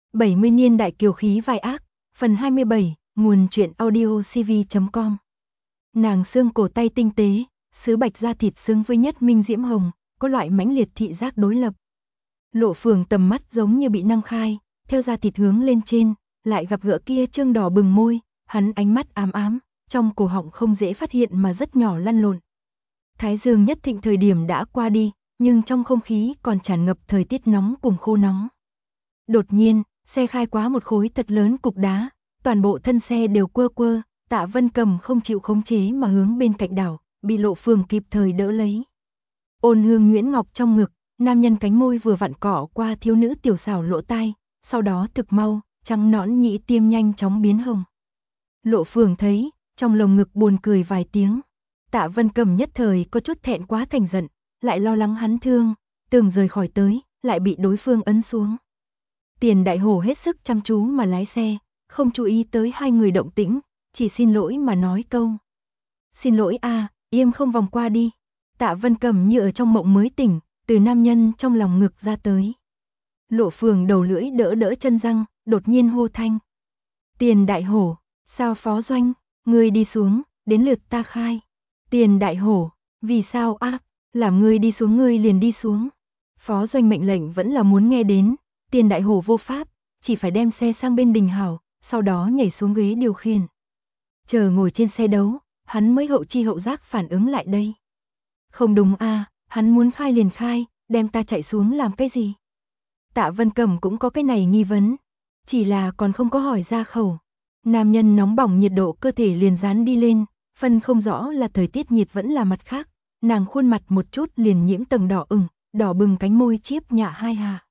70 niên đại kiều khí vai ác, phần 27, nguồn truyện audio cv.com. Nàng xương cổ tay tinh tế, sứ bạch da thịt xứng với nhất minh diễm hồng, có loại mãnh liệt thị giác đối lập. Lộ Phường tầm mắt giống như bị năng khai, theo da thịt hướng lên trên, lại gặp gỡ kia trương đỏ bừng môi, hắn ánh mắt ám ám, trong cổ họng không dễ phát hiện mà rất nhỏ lăn lộn. Thái dương nhất thịnh thời điểm đã qua đi, nhưng trong không khí còn tràn ngập thời tiết nóng cùng khô nóng. Đột nhiên, xe khai quá một khối thật lớn cục đá, toàn bộ thân xe đều quơ quơ, Tạ Vân Cầm không chịu khống chế mà hướng bên cạnh đảo, bị Lộ Phường kịp thời đỡ lấy. Ôn hương nhuyễn ngọc trong ngực, nam nhân cánh môi vừa vặn cỏ qua thiếu nữ tiểu xảo lỗ tai, sau đó thực mau, trắng nõn nhĩ tiêm nhanh chóng biến hồng. Lộ Phường thấy, trong lồng ngực buồn cười vài tiếng. Tạ Vân Cầm nhất thời có chút thẹn quá thành giận, lại lo lắng hắn thương, tưởng rời khỏi tới, lại bị đối phương ấn xuống. Tiền Đại Hổ hết sức chăm chú mà lái xe, không chú ý tới hai người động tĩnh, chỉ xin lỗi mà nói câu. Xin lỗi a, im không vòng qua đi. Tạ Vân Cầm như ở trong mộng mới tỉnh, từ nam nhân trong lòng ngực ra tới. Lộ Phường đầu lưỡi đỡ đỡ chân răng, đột nhiên hô thanh. Tiền Đại Hổ, sao phó doanh, ngươi đi xuống, đến lượt ta khai. Tiền Đại Hổ, vì sao a, làm ngươi đi xuống ngươi liền đi xuống. Phó doanh mệnh lệnh vẫn là muốn nghe đến. Tiền Đại Hổ vô pháp, chỉ phải đem xe sang bên đình hảo, sau đó nhảy xuống ghế điều khiển. Chờ ngồi trên xe đấu, hắn mới hậu chi hậu giác phản ứng lại đây. Không đúng a, hắn muốn khai liền khai, đem ta chạy xuống làm cái gì? Tạ Vân Cầm cũng có cái này nghi vấn, chỉ là còn không có hỏi ra khẩu. Nam nhân nóng bỏng nhiệt độ cơ thể liền dán đi lên, phân không rõ là thời tiết nhiệt vẫn là mặt khác, nàng khuôn mặt một chút liền nhiễm tầng đỏ ửng, đỏ bừng cánh môi chiếp nhạ hai hà.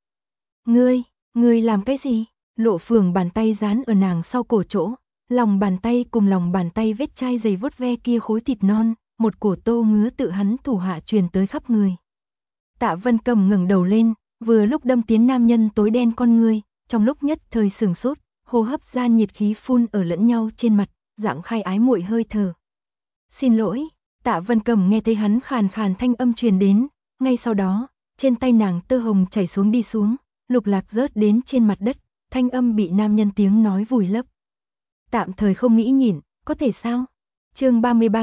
Ngươi làm cái gì? Lộ Phường bàn tay dán ở nàng sau cổ chỗ, lòng bàn tay cùng lòng bàn tay vết chai dày vuốt ve kia khối thịt non, một cổ tô ngứa tự hắn thủ hạ truyền tới khắp người. Tạ Vân Cầm ngẩng đầu lên, vừa lúc đâm tiến nam nhân tối đen con ngươi, trong lúc nhất thời sừng sốt, hô hấp gian nhiệt khí phun ở lẫn nhau trên mặt, dạng khai ái muội hơi thở. Xin lỗi, Tạ Vân Cầm nghe thấy hắn khàn khàn thanh âm truyền đến, ngay sau đó, trên tay nàng tơ hồng chảy xuống đi xuống. Lục lạc rớt đến trên mặt đất, thanh âm bị nam nhân tiếng nói vùi lấp. Tạm thời không nghĩ nhịn, có thể sao? Chương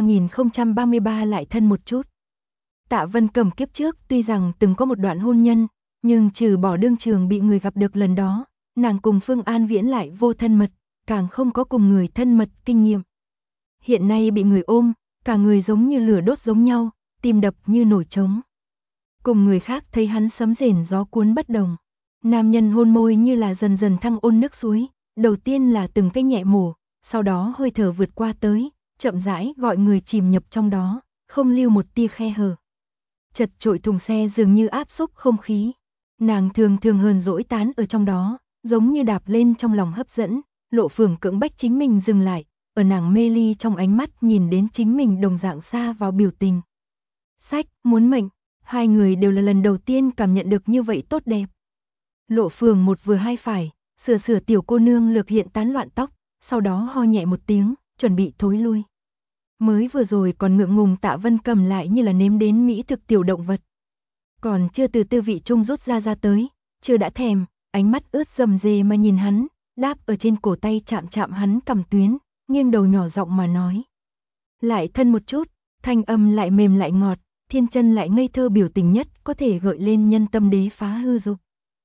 33.033 lại thân một chút. Tạ Vân Cầm kiếp trước tuy rằng từng có một đoạn hôn nhân, nhưng trừ bỏ đương trường bị người gặp được lần đó, nàng cùng Phương An Viễn lại vô thân mật, càng không có cùng người thân mật kinh nghiệm. Hiện nay bị người ôm, cả người giống như lửa đốt giống nhau, tim đập như nổi trống. Cùng người khác thấy hắn sấm rền gió cuốn bất đồng. Nam nhân hôn môi như là dần dần thăng ôn nước suối, đầu tiên là từng cái nhẹ mổ, sau đó hơi thở vượt qua tới, chậm rãi gọi người chìm nhập trong đó, không lưu một tia khe hở. Chật trội thùng xe dường như áp xúc không khí, nàng thường thường hờn dỗi tán ở trong đó, giống như đạp lên trong lòng hấp dẫn, Lộ Phường cưỡng bách chính mình dừng lại, ở nàng mê ly trong ánh mắt nhìn đến chính mình đồng dạng xa vào biểu tình. Sách, muốn mệnh, hai người đều là lần đầu tiên cảm nhận được như vậy tốt đẹp. Lộ Phường một vừa hai phải, sửa tiểu cô nương lược hiện tán loạn tóc, sau đó ho nhẹ một tiếng, chuẩn bị thối lui. Mới vừa rồi còn ngượng ngùng Tạ Vân Cầm lại như là nếm đến mỹ thực tiểu động vật. Còn chưa từ tư vị chung rút ra tới, chưa đã thèm, ánh mắt ướt rầm rề mà nhìn hắn, đáp ở trên cổ tay chạm chạm hắn cằm tuyến, nghiêng đầu nhỏ giọng mà nói. Lại thân một chút, thanh âm lại mềm lại ngọt, thiên chân lại ngây thơ biểu tình nhất có thể gợi lên nhân tâm đế phá hư dục.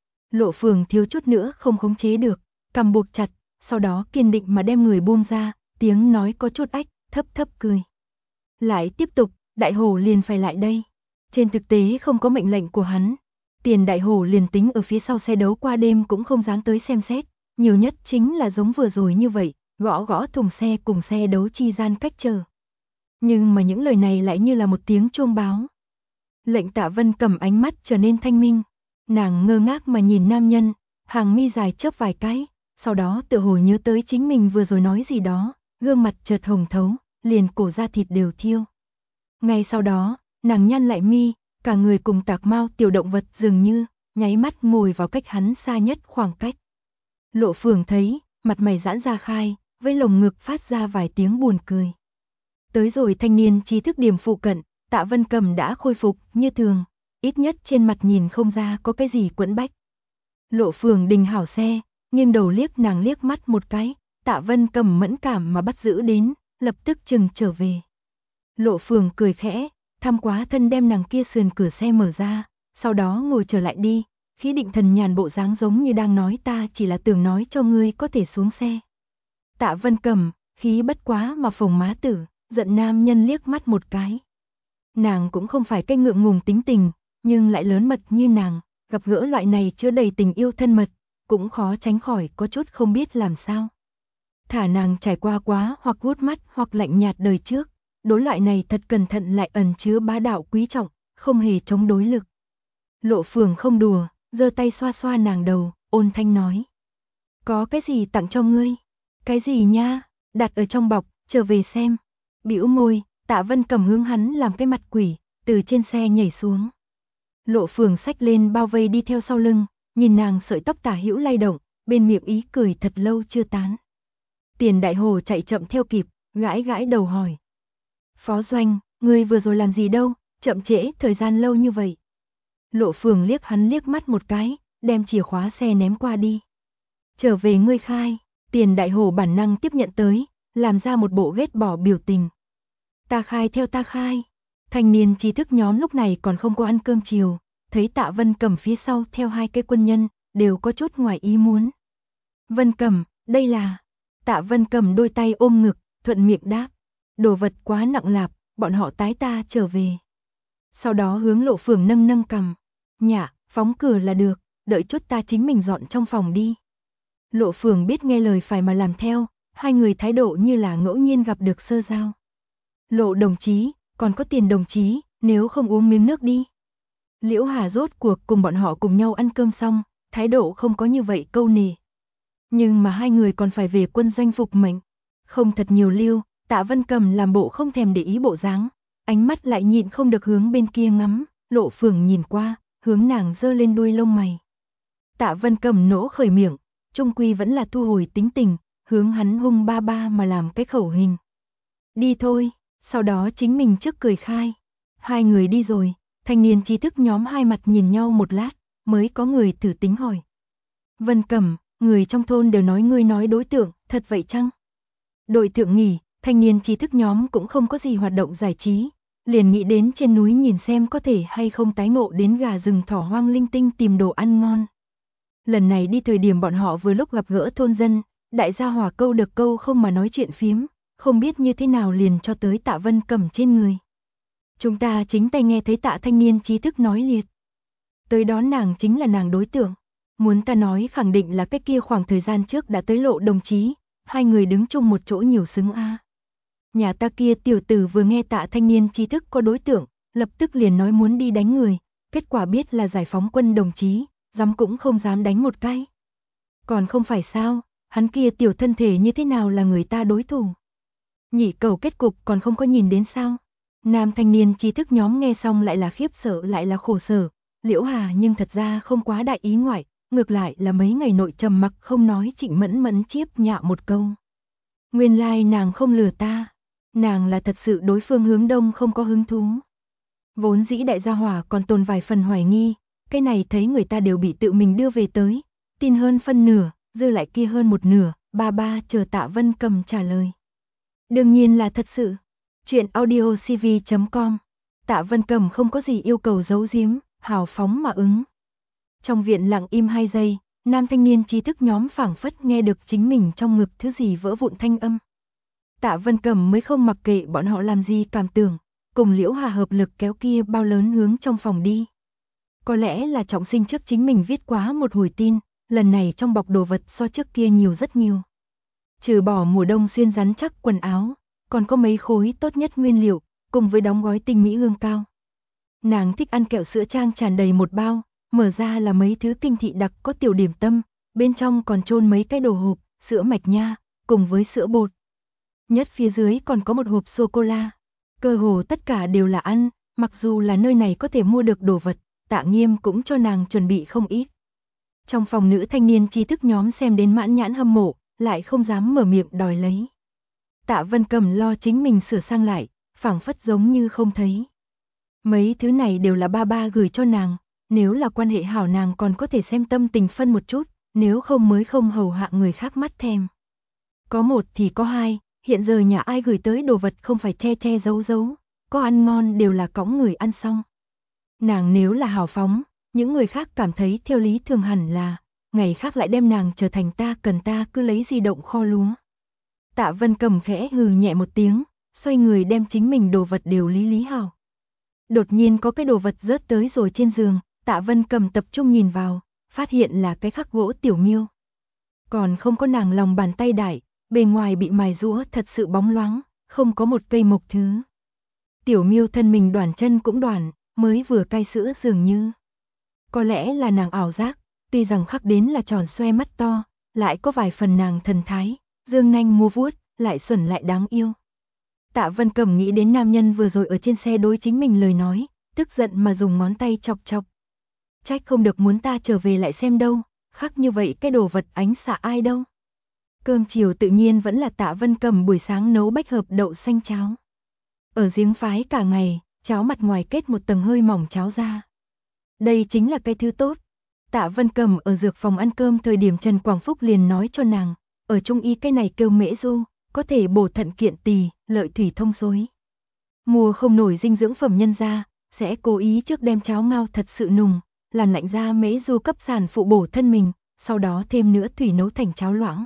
Lộ Phường thiếu chút nữa không khống chế được, cầm buộc chặt, sau đó kiên định mà đem người buông ra, tiếng nói có chút ách, thấp thấp cười. Lại tiếp tục, Đại Hổ liền phải lại đây. Trên thực tế không có mệnh lệnh của hắn, Tiền Đại Hổ liền tính ở phía sau xe đấu qua đêm cũng không dám tới xem xét, nhiều nhất chính là giống vừa rồi như vậy, gõ gõ thùng xe cùng xe đấu chi gian cách chờ. Nhưng mà những lời này lại như là một tiếng chuông báo. Lệnh Tạ Vân Cầm ánh mắt trở nên thanh minh. Nàng ngơ ngác mà nhìn nam nhân, hàng mi dài chớp vài cái, sau đó tựa hồ nhớ tới chính mình vừa rồi nói gì đó, gương mặt chợt hồng thấu, liền cổ da thịt đều thiêu. Ngay sau đó, nàng nhăn lại mi, cả người cùng tạc mao tiểu động vật dường như, nháy mắt ngồi vào cách hắn xa nhất khoảng cách. Lộ Phường thấy, mặt mày giãn ra khai, với lồng ngực phát ra vài tiếng buồn cười. Tới rồi thanh niên trí thức điểm phụ cận, Tạ Vân Cầm đã khôi phục như thường. Ít nhất trên mặt nhìn không ra có cái gì quẫn bách. Lộ Phường đình hảo xe, nghiêng đầu liếc nàng liếc mắt một cái, Tạ Vân Cầm mẫn cảm mà bắt giữ đến, lập tức chừng trở về. Lộ Phường cười khẽ, thăm quá thân đem nàng kia sườn cửa xe mở ra, sau đó ngồi trở lại đi, khí định thần nhàn bộ dáng giống như đang nói ta chỉ là tưởng nói cho ngươi có thể xuống xe. Tạ Vân Cầm, khí bất quá mà phồng má tử, giận nam nhân liếc mắt một cái. Nàng cũng không phải cái ngượng ngùng tính tình, nhưng lại lớn mật như nàng, gặp gỡ loại này chứa đầy tình yêu thân mật, cũng khó tránh khỏi có chút không biết làm sao. Thả nàng trải qua quá hoặc hút mắt hoặc lạnh nhạt đời trước, đối loại này thật cẩn thận lại ẩn chứa bá đạo quý trọng, không hề chống đối lực. Lộ Phường không đùa, giơ tay xoa xoa nàng đầu, ôn thanh nói. Có cái gì tặng cho ngươi? Cái gì nha? Đặt ở trong bọc, trở về xem. Bĩu môi, Tạ Vân Cầm hướng hắn làm cái mặt quỷ, từ trên xe nhảy xuống. Lộ Phường xách lên bao vây đi theo sau lưng, nhìn nàng sợi tóc tả hữu lay động, bên miệng ý cười thật lâu chưa tán. Tiền Đại Hồ chạy chậm theo kịp, gãi gãi đầu hỏi. Phó Doanh, ngươi vừa rồi làm gì đâu, chậm trễ thời gian lâu như vậy. Lộ Phường liếc hắn liếc mắt một cái, đem chìa khóa xe ném qua đi. Trở về ngươi khai, Tiền Đại Hồ bản năng tiếp nhận tới, làm ra một bộ ghét bỏ biểu tình. Ta khai theo ta khai. Thanh niên trí thức nhóm lúc này còn không có ăn cơm chiều, thấy Tạ Vân Cầm phía sau theo hai cái quân nhân, đều có chút ngoài ý muốn. Vân Cầm, đây là... Tạ Vân Cầm đôi tay ôm ngực, thuận miệng đáp. Đồ vật quá nặng lạp, bọn họ tái ta trở về. Sau đó hướng Lộ Phường nâng nâng cằm. Nhạ, phóng cửa là được, đợi chút ta chính mình dọn trong phòng đi. Lộ Phường biết nghe lời phải mà làm theo, hai người thái độ như là ngẫu nhiên gặp được sơ giao. Lộ đồng chí, còn có Tiền đồng chí, nếu không uống miếng nước đi. Liễu Hà rốt cuộc cùng bọn họ cùng nhau ăn cơm xong, thái độ không có như vậy câu nề. Nhưng mà hai người còn phải về quân doanh phục mệnh. Không thật nhiều lưu, Tạ Vân Cầm làm bộ không thèm để ý bộ dáng, ánh mắt lại nhịn không được hướng bên kia ngắm, Lộ Phường nhìn qua, hướng nàng giơ lên đuôi lông mày. Tạ Vân Cầm nỗ khởi miệng, trung quy vẫn là thu hồi tính tình, hướng hắn hung ba ba mà làm cái khẩu hình. Đi thôi, sau đó chính mình trước cười khai. Hai người đi rồi, thanh niên trí thức nhóm hai mặt nhìn nhau một lát, mới có người thử tính hỏi. Vân Cầm, người trong thôn đều nói ngươi nói đối tượng, thật vậy chăng? Đội thượng nghỉ, thanh niên trí thức nhóm cũng không có gì hoạt động giải trí, liền nghĩ đến trên núi nhìn xem có thể hay không tái ngộ đến gà rừng thỏ hoang linh tinh tìm đồ ăn ngon. Lần này đi thời điểm bọn họ vừa lúc gặp gỡ thôn dân, đại gia hỏa câu được câu không mà nói chuyện phiếm, không biết như thế nào liền cho tới Tạ Vân Cầm trên người. Chúng ta chính tay nghe thấy Tạ thanh niên trí thức nói liệt. Tới đó nàng chính là nàng đối tượng. Muốn ta nói khẳng định là cái kia khoảng thời gian trước đã tới Lộ đồng chí, hai người đứng chung một chỗ nhiều xứng a. Nhà ta kia tiểu tử vừa nghe Tạ thanh niên trí thức có đối tượng, lập tức liền nói muốn đi đánh người, kết quả biết là giải phóng quân đồng chí, dám cũng không dám đánh một cái. Còn không phải sao, hắn kia tiểu thân thể như thế nào là người ta đối thủ. Nhị cầu kết cục còn không có nhìn đến sao. Nam thanh niên trí thức nhóm nghe xong lại là khiếp sợ lại là khổ sở, Liễu Hà nhưng thật ra không quá đại ý ngoại, ngược lại là mấy ngày nội trầm mặc không nói Trịnh Mẫn Mẫn chiếp nhạo một câu. Nguyên lai nàng không lừa ta, nàng là thật sự đối phương hướng đông không có hứng thú. Vốn dĩ đại gia hỏa còn tồn vài phần hoài nghi, cái này thấy người ta đều bị tự mình đưa về tới, tin hơn phân nửa, dư lại kia hơn một nửa, ba ba chờ Tạ Vân Cầm trả lời. Đương nhiên là thật sự. Chuyện audiocv.com. Tạ Vân Cầm không có gì yêu cầu giấu giếm, hào phóng mà ứng. Trong viện lặng im 2 giây, nam thanh niên trí thức nhóm phảng phất nghe được chính mình trong ngực thứ gì vỡ vụn thanh âm. Tạ Vân Cầm mới không mặc kệ bọn họ làm gì cảm tưởng, cùng Liễu Hà hợp lực kéo kia bao lớn hướng trong phòng đi. Có lẽ là trọng sinh trước chính mình viết quá một hồi tin, lần này trong bọc đồ vật so trước kia nhiều rất nhiều. Trừ bỏ mùa đông xuyên rắn chắc quần áo, còn có mấy khối tốt nhất nguyên liệu, cùng với đóng gói tinh mỹ hương cao. Nàng thích ăn kẹo sữa trang tràn đầy một bao, mở ra là mấy thứ kinh thị đặc có tiểu điểm tâm, bên trong còn chôn mấy cái đồ hộp, sữa mạch nha, cùng với sữa bột. Nhất phía dưới còn có một hộp sô-cô-la. Cơ hồ tất cả đều là ăn, mặc dù là nơi này có thể mua được đồ vật, Tạ Nghiêm cũng cho nàng chuẩn bị không ít. Trong phòng nữ thanh niên trí thức nhóm xem đến mãn nhãn hâm mộ, lại không dám mở miệng đòi lấy. Tạ Vân Cầm lo chính mình sửa sang lại, phảng phất giống như không thấy. Mấy thứ này đều là ba ba gửi cho nàng, nếu là quan hệ hảo nàng còn có thể xem tâm tình phân một chút, nếu không mới không hầu hạ người khác mắt thèm. Có một thì có hai, hiện giờ nhà ai gửi tới đồ vật không phải che che giấu giấu, có ăn ngon đều là cõng người ăn xong. Nàng nếu là hào phóng, những người khác cảm thấy theo lý thường hẳn là, ngày khác lại đem nàng trở thành ta cần ta cứ lấy di động kho lúa. Tạ Vân Cầm khẽ hừ nhẹ một tiếng, xoay người đem chính mình đồ vật đều lý hảo. Đột nhiên có cái đồ vật rớt tới rồi trên giường, Tạ Vân Cầm tập trung nhìn vào, phát hiện là cái khắc gỗ tiểu miêu. Còn không có nàng lòng bàn tay đại, bề ngoài bị mài rũa thật sự bóng loáng, không có một cây mộc thứ. Tiểu miêu thân mình đoản chân cũng đoản, mới vừa cai sữa dường như. Có lẽ là nàng ảo giác, tuy rằng khắc đến là tròn xoe mắt to, lại có vài phần nàng thần thái, dương nanh múa vuốt, lại xuẩn lại đáng yêu. Tạ Vân Cầm nghĩ đến nam nhân vừa rồi ở trên xe đối chính mình lời nói, tức giận mà dùng ngón tay chọc chọc. Trách không được muốn ta trở về lại xem đâu, khắc như vậy cái đồ vật ánh xạ ai đâu. Cơm chiều tự nhiên vẫn là Tạ Vân Cầm buổi sáng nấu bách hợp đậu xanh cháo. Ở giếng phái cả ngày, cháo mặt ngoài kết một tầng hơi mỏng cháo ra. Đây chính là cái thứ tốt. Tạ Vân Cầm ở dược phòng ăn cơm thời điểm Trần Quảng Phúc liền nói cho nàng, ở trung y cái này kêu mễ du, có thể bổ thận kiện tỳ, lợi thủy thông xối. Mua không nổi dinh dưỡng phẩm nhân ra, sẽ cố ý trước đem cháo ngao thật sự nùng, làm lạnh ra mễ du cấp sản phụ bổ thân mình, sau đó thêm nữa thủy nấu thành cháo loãng.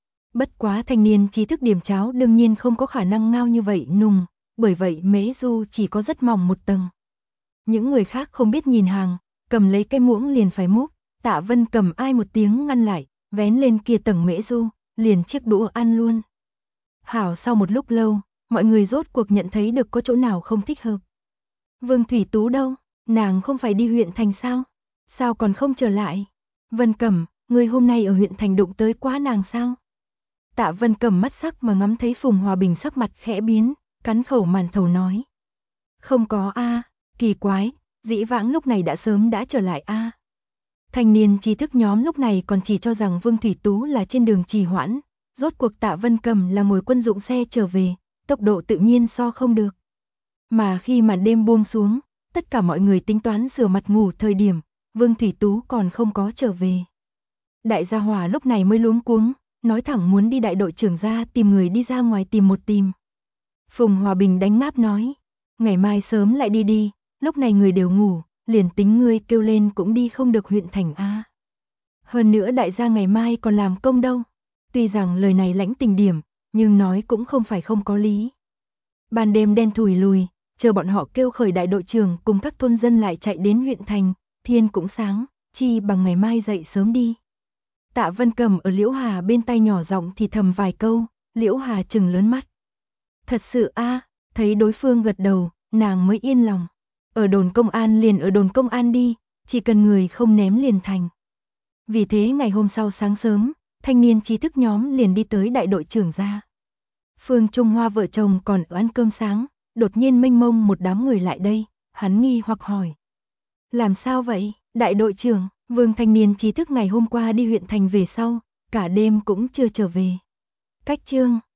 Bất quá thanh niên trí thức điểm cháo đương nhiên không có khả năng ngao như vậy nùng, bởi vậy mễ du chỉ có rất mỏng một tầng. Những người khác không biết nhìn hàng, cầm lấy cái muỗng liền phải múc, Tạ Vân Cầm ai một tiếng ngăn lại, vén lên kia tầng mễ du, liền chiếc đũa ăn luôn. Hảo sau một lúc lâu, mọi người rốt cuộc nhận thấy được có chỗ nào không thích hợp. Vương Thủy Tú đâu? Nàng không phải đi huyện thành sao? Sao còn không trở lại? Vân Cẩm, ngươi hôm nay ở huyện thành đụng tới quá nàng sao? Tạ Vân Cẩm mắt sắc mà ngắm thấy Phùng Hòa Bình sắc mặt khẽ biến, cắn khẩu màn thầu nói. Không có a, kỳ quái, dĩ vãng lúc này đã sớm đã trở lại a. Thanh niên trí thức nhóm lúc này còn chỉ cho rằng Vương Thủy Tú là trên đường trì hoãn, rốt cuộc Tạ Vân Cầm là ngồi quân dụng xe trở về, tốc độ tự nhiên so không được. Mà khi màn đêm buông xuống, tất cả mọi người tính toán rửa mặt ngủ thời điểm, Vương Thủy Tú còn không có trở về. Đại gia Hòa lúc này mới luống cuống, nói thẳng muốn đi đại đội trưởng ra tìm người đi ra ngoài tìm một tìm. Phùng Hòa Bình đánh ngáp nói, ngày mai sớm lại đi đi, lúc này người đều ngủ, liền tính ngươi kêu lên cũng đi không được huyện thành a. Hơn nữa đại gia ngày mai còn làm công đâu. Tuy rằng lời này lãnh tình điểm, nhưng nói cũng không phải không có lý. Ban đêm đen thùi lùi, chờ bọn họ kêu khởi đại đội trưởng cùng các thôn dân lại chạy đến huyện thành, thiên cũng sáng, chi bằng ngày mai dậy sớm đi. Tạ Vân Cầm ở Liễu Hà bên tai nhỏ giọng thì thầm vài câu, Liễu Hà trừng lớn mắt. Thật sự a, thấy đối phương gật đầu, nàng mới yên lòng. Ở đồn công an liền ở đồn công an đi, chỉ cần người không ném liền thành. Vì thế ngày hôm sau sáng sớm, thanh niên trí thức nhóm liền đi tới đại đội trưởng ra. Phương Trung Hoa vợ chồng còn ở ăn cơm sáng, đột nhiên mênh mông một đám người lại đây, hắn nghi hoặc hỏi. Làm sao vậy, đại đội trưởng, Vương thanh niên trí thức ngày hôm qua đi huyện thành về sau, cả đêm cũng chưa trở về. Cách chương